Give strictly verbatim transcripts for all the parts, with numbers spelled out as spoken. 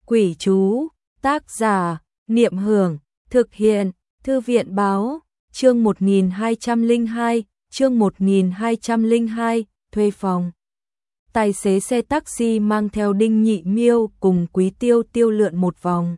Quỷ chú, tác giả, Niệm Hưởng, thực hiện, Thư viện báo, chương một nghìn hai trăm lẻ hai, chương một nghìn hai trăm lẻ hai, thuê phòng. Tài xế xe taxi mang theo Đinh Nhị Miêu cùng Quý Tiêu Tiêu lượn một vòng.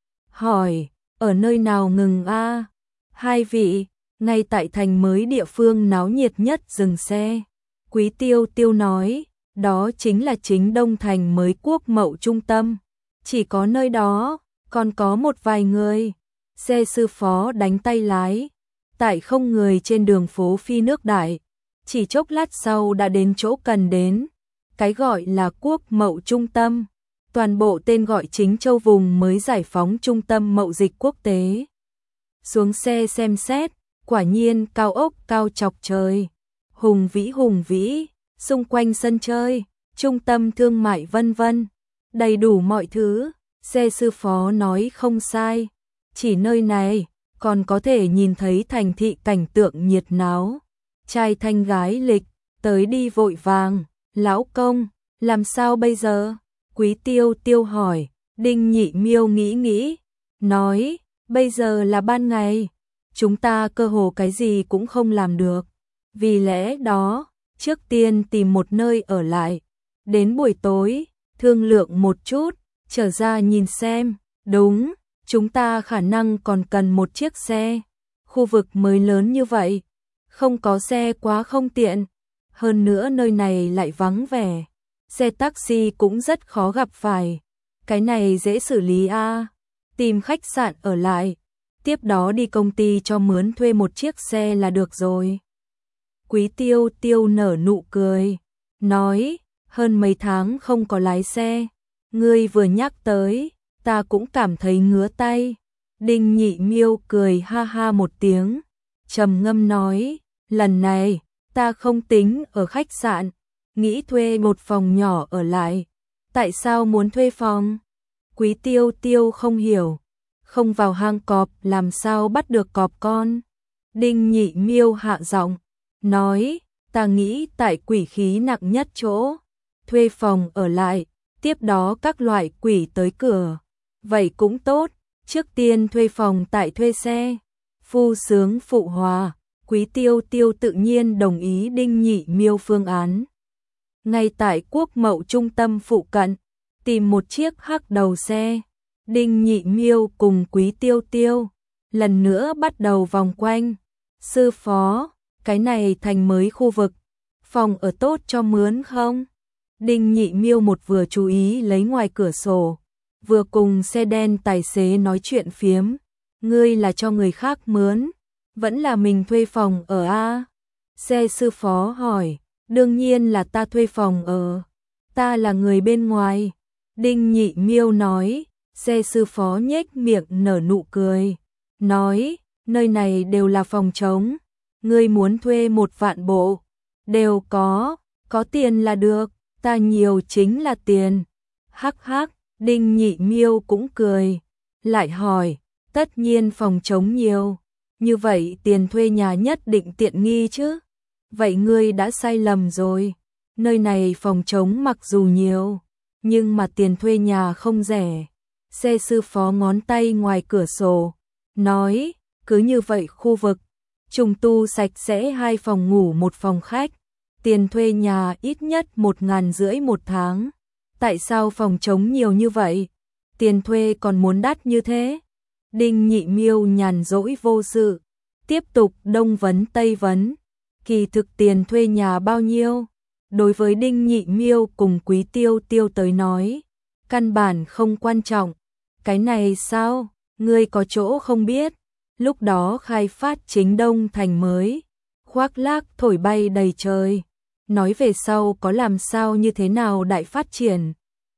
Hỏi, ở nơi nào ngừng a? Hai vị, ngay tại thành mới địa phương náo nhiệt nhất dừng xe. Quý Tiêu Tiêu nói, đó chính là chính Đông Thành mới Quốc Mậu trung tâm. Chỉ có nơi đó, còn có một vài người. Xe sư phó đánh tay lái. Tại không người trên đường phố Phi Nước Đại. Chỉ chốc lát sau đã đến chỗ cần đến. Cái gọi là Quốc Mậu trung tâm. Toàn bộ tên gọi chính châu vùng mới giải phóng trung tâm mậu dịch quốc tế. Xuống xe xem xét, quả nhiên cao ốc cao chọc trời. Hùng vĩ hùng vĩ, xung quanh sân chơi, trung tâm thương mại vân vân. Đầy đủ mọi thứ, xe sư phó nói không sai. Chỉ nơi này, còn có thể nhìn thấy thành thị cảnh tượng nhiệt náo. Trai thanh gái lịch, tới đi vội vàng. Lão công, làm sao bây giờ? Quý Tiêu Tiêu hỏi. Đinh Nhị Miêu nghĩ nghĩ, nói, bây giờ là ban ngày, chúng ta cơ hồ cái gì cũng không làm được. Vì lẽ đó, trước tiên tìm một nơi ở lại. Đến buổi tối, thương lượng một chút, trở ra nhìn xem. Đúng, chúng ta khả năng còn cần một chiếc xe. Khu vực mới lớn như vậy, không có xe quá không tiện. Hơn nữa nơi này lại vắng vẻ. Xe taxi cũng rất khó gặp phải. Cái này dễ xử lý a. À. Tìm khách sạn ở lại. Tiếp đó đi công ty cho mướn thuê một chiếc xe là được rồi. Quý Tiêu Tiêu nở nụ cười. Nói, hơn mấy tháng không có lái xe. Ngươi vừa nhắc tới, ta cũng cảm thấy ngứa tay. Đinh Nhị Miêu cười ha ha một tiếng. Trầm ngâm nói, lần này, ta không tính ở khách sạn. Nghĩ thuê một phòng nhỏ ở lại. Tại sao muốn thuê phòng? Quý Tiêu Tiêu không hiểu. Không vào hang cọp làm sao bắt được cọp con? Đinh Nhị Miêu hạ giọng, nói, ta nghĩ tại quỷ khí nặng nhất chỗ. Thuê phòng ở lại, tiếp đó các loại quỷ tới cửa. Vậy cũng tốt, trước tiên thuê phòng tại thuê xe. Phu sướng phụ hòa, Quý Tiêu Tiêu tự nhiên đồng ý Đinh Nhị Miêu phương án. Ngay tại Quốc Mậu trung tâm phụ cận, tìm một chiếc hắc đầu xe. Đinh Nhị Miêu cùng Quý Tiêu Tiêu lần nữa bắt đầu vòng quanh. Sư phó, cái này thành mới khu vực, phòng ở tốt cho mướn không? Đinh Nhị Miêu một vừa chú ý lấy ngoài cửa sổ, vừa cùng xe đen tài xế nói chuyện phiếm. Ngươi là cho người khác mướn, vẫn là mình thuê phòng ở a? Xe sư phó hỏi. Đương nhiên là ta thuê phòng ở. Ta là người bên ngoài. Đinh Nhị Miêu nói. Xe sư phó nhếch miệng nở nụ cười. Nói, nơi này đều là phòng trống. Ngươi muốn thuê một vạn bộ. Đều có, có tiền là được. Ta nhiều chính là tiền. Hắc hắc, Đinh Nhị Miêu cũng cười. Lại hỏi, tất nhiên phòng trống nhiều. Như vậy tiền thuê nhà nhất định tiện nghi chứ? Vậy ngươi đã sai lầm rồi. Nơi này phòng trống mặc dù nhiều, nhưng mà tiền thuê nhà không rẻ. Xe sư phó ngón tay ngoài cửa sổ, nói, cứ như vậy khu vực, trùng tu sạch sẽ hai phòng ngủ một phòng khách. Tiền thuê nhà ít nhất một ngàn rưỡi một tháng. Tại sao phòng trống nhiều như vậy? Tiền thuê còn muốn đắt như thế? Đinh Nhị Miêu nhàn rỗi vô sự, tiếp tục đông vấn tây vấn. Kỳ thực tiền thuê nhà bao nhiêu? Đối với Đinh Nhị Miêu cùng Quý Tiêu Tiêu tới nói, căn bản không quan trọng. Cái này sao? Ngươi có chỗ không biết? Lúc đó khai phát chính Đông Thành mới, khoác lác thổi bay đầy trời. Nói về sau có làm sao như thế nào đại phát triển.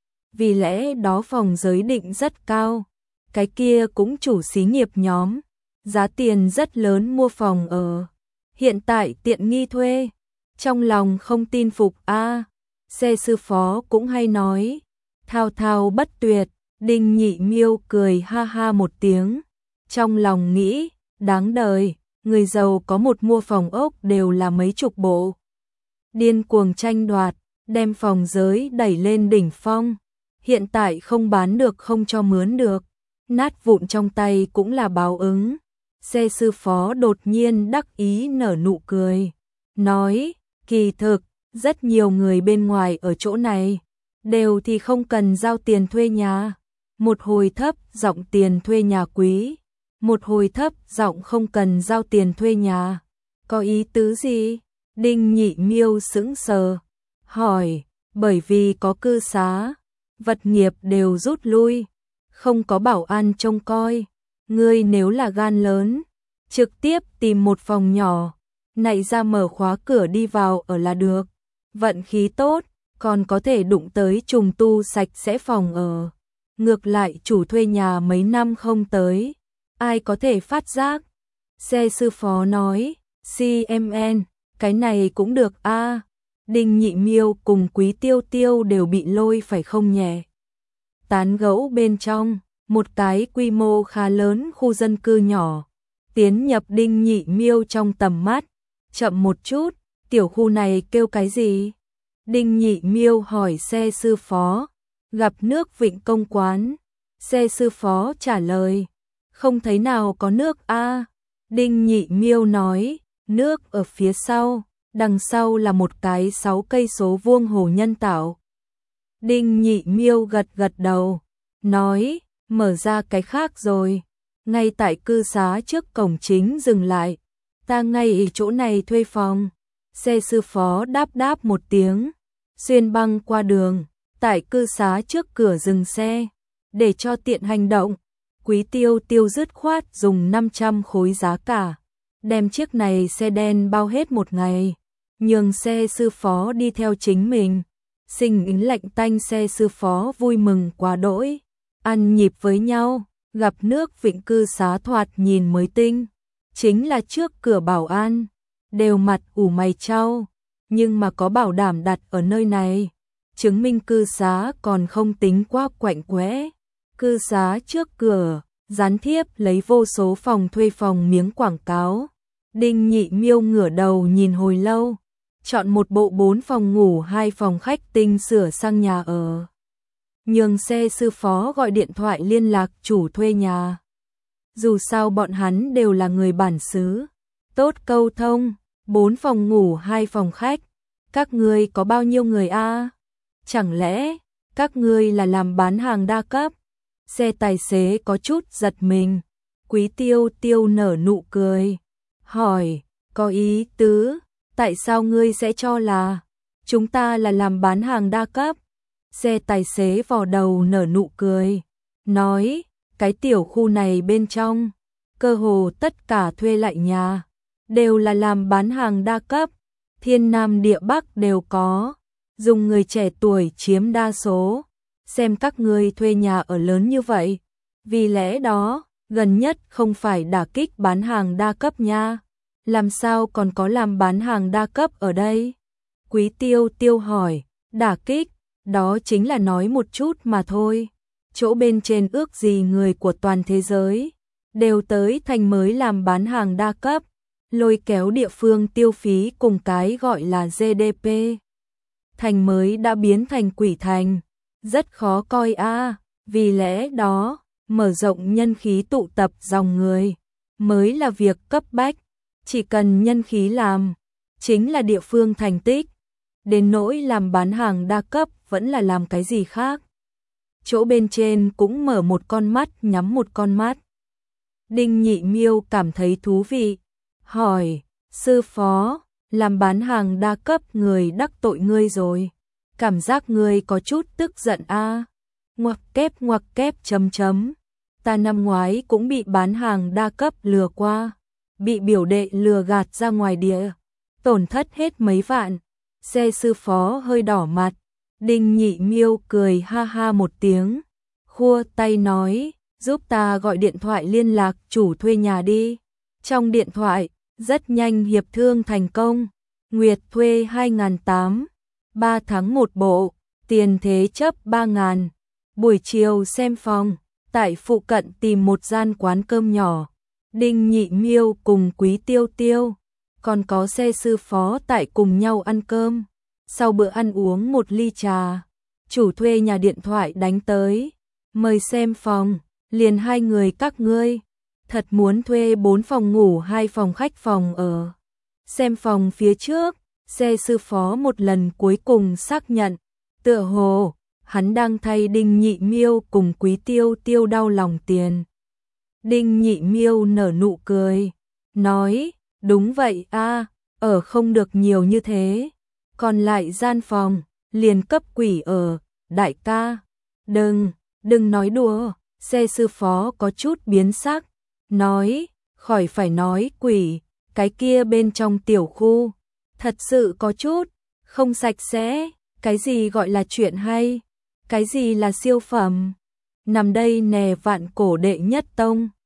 Vì lẽ đó phòng giới định rất cao. Cái kia cũng chủ xí nghiệp nhóm. Giá tiền rất lớn mua phòng ở. Hiện tại tiện nghi thuê. Trong lòng không tin phục a. À, xe sư phó cũng hay nói. Thao thao bất tuyệt. Đinh Nhị Miêu cười ha ha một tiếng. Trong lòng nghĩ, đáng đời. Người giàu có một mua phòng ốc đều là mấy chục bộ. Điên cuồng tranh đoạt, đem phòng giới đẩy lên đỉnh phong. hiện tại không bán được không cho mướn được, nát vụn trong tay cũng là báo ứng. Xe sư phó đột nhiên đắc ý nở nụ cười, nói, kỳ thực, rất nhiều người bên ngoài ở chỗ này, đều thì không cần giao tiền thuê nhà. Một hồi thấp giọng tiền thuê nhà quý, một hồi thấp giọng không cần giao tiền thuê nhà. Có ý tứ gì? Đinh Nhị Miêu sững sờ, hỏi, bởi vì có cư xá, vật nghiệp đều rút lui, không có bảo an trông coi. Ngươi nếu là gan lớn, trực tiếp tìm một phòng nhỏ, nạy ra mở khóa cửa đi vào ở là được. Vận khí tốt, còn có thể đụng tới trùng tu sạch sẽ phòng ở. Ngược lại chủ thuê nhà mấy năm không tới, ai có thể phát giác. Xe sư phó nói, xê em en, cái này cũng được a. À. Đinh Nhị Miêu cùng Quý Tiêu Tiêu đều bị lôi phải không nhẹ. Tán gẫu bên trong, một cái quy mô khá lớn khu dân cư nhỏ, tiến nhập Đinh Nhị Miêu trong tầm mắt. Chậm một chút, tiểu khu này kêu cái gì? Đinh Nhị Miêu hỏi xe sư phó. Gặp nước Vịnh Công Quán. Xe sư phó trả lời, không thấy nào có nước a. À. Đinh Nhị Miêu nói, nước ở phía sau, đằng sau là một cái sáu cây số vuông hồ nhân tạo. Đinh Nhị Miêu gật gật đầu, nói, mở ra cái khác rồi. Ngay tại cư xá trước cổng chính dừng lại, ta ngay ở chỗ này thuê phòng. Xe sư phó đáp đáp một tiếng, xuyên băng qua đường, tại cư xá trước cửa dừng xe, để cho tiện hành động. Quý Tiêu Tiêu dứt khoát dùng năm trăm khối giá cả, đem chiếc này xe đen bao hết một ngày, nhường xe sư phó đi theo chính mình. Sinh ính lạnh tanh xe sư phó vui mừng quá đỗi, ăn nhịp với nhau, gặp nước Vịnh cư xá thoạt nhìn mới tinh, chính là trước cửa bảo an, đều mặt ủ mày chau, nhưng mà có bảo đảm đặt ở nơi này, chứng minh cư xá còn không tính quá quạnh quẽ. Cư xá trước cửa, dán thiếp lấy vô số phòng thuê phòng miếng quảng cáo. Đinh Nhị Miêu ngửa đầu nhìn hồi lâu, chọn một bộ bốn phòng ngủ hai phòng khách tinh sửa sang nhà ở. Nhường xe sư phó gọi điện thoại liên lạc chủ thuê nhà. Dù sao bọn hắn đều là người bản xứ, tốt câu thông. Bốn phòng ngủ hai phòng khách, các ngươi có bao nhiêu người a? À? Chẳng lẽ các ngươi là làm bán hàng đa cấp? Xe tài xế có chút giật mình. Quý Tiêu Tiêu nở nụ cười, hỏi, có ý tứ, tại sao ngươi sẽ cho là chúng ta là làm bán hàng đa cấp? Xe tài xế vò đầu nở nụ cười, nói, cái tiểu khu này bên trong, cơ hồ tất cả thuê lại nhà, đều là làm bán hàng đa cấp, thiên nam địa bắc đều có, dùng người trẻ tuổi chiếm đa số. Xem các ngươi thuê nhà ở lớn như vậy, vì lẽ đó, gần nhất không phải đả kích bán hàng đa cấp nha, làm sao còn có làm bán hàng đa cấp ở đây? Quý Tiêu Tiêu hỏi, đả kích, đó chính là nói một chút mà thôi, chỗ bên trên ước gì người của toàn thế giới, đều tới thành mới làm bán hàng đa cấp, lôi kéo địa phương tiêu phí cùng cái gọi là giê đê pê. Thành mới đã biến thành quỷ thành, rất khó coi a. À. Vì lẽ đó, mở rộng nhân khí tụ tập dòng người, mới là việc cấp bách, chỉ cần nhân khí làm, chính là địa phương thành tích, đến nỗi làm bán hàng đa cấp vẫn là làm cái gì khác. Chỗ bên trên cũng mở một con mắt nhắm một con mắt. Đinh Nhị Miêu cảm thấy thú vị, hỏi, sư phó, làm bán hàng đa cấp người đắc tội ngươi rồi, cảm giác ngươi có chút tức giận a. À. Ngoặc kép ngoặc kép chấm chấm, ta năm ngoái cũng bị bán hàng đa cấp lừa qua, bị biểu đệ lừa gạt ra ngoài địa, tổn thất hết mấy vạn. Xe sư phó hơi đỏ mặt, Đinh Nhị Miêu cười ha ha một tiếng, khua tay nói, giúp ta gọi điện thoại liên lạc chủ thuê nhà đi. Trong điện thoại, rất nhanh hiệp thương thành công, Nguyệt thuê hai nghìn tám trăm, ba tháng một bộ, tiền thế chấp ba nghìn. Buổi chiều xem phòng, tại phụ cận tìm một gian quán cơm nhỏ, Đinh Nhị Miêu cùng Quý Tiêu Tiêu, còn có xe sư phó tại cùng nhau ăn cơm. Sau bữa ăn uống một ly trà, chủ thuê nhà điện thoại đánh tới, mời xem phòng, liền hai người các ngươi, thật muốn thuê bốn phòng ngủ hai phòng khách phòng ở. Xem phòng phía trước, xe sư phó một lần cuối cùng xác nhận, tựa hồ, hắn đang thay Đinh Nhị Miêu cùng Quý Tiêu Tiêu đau lòng tiền. Đinh Nhị Miêu nở nụ cười, nói, đúng vậy a, ở không được nhiều như thế, còn lại gian phòng, liền cấp quỷ ở, đại ca, đừng, đừng nói đùa, xe sư phó có chút biến sắc, nói, khỏi phải nói quỷ, cái kia bên trong tiểu khu, thật sự có chút, không sạch sẽ, cái gì gọi là chuyện hay, cái gì là siêu phẩm, nằm đây nè vạn cổ đệ nhất tông.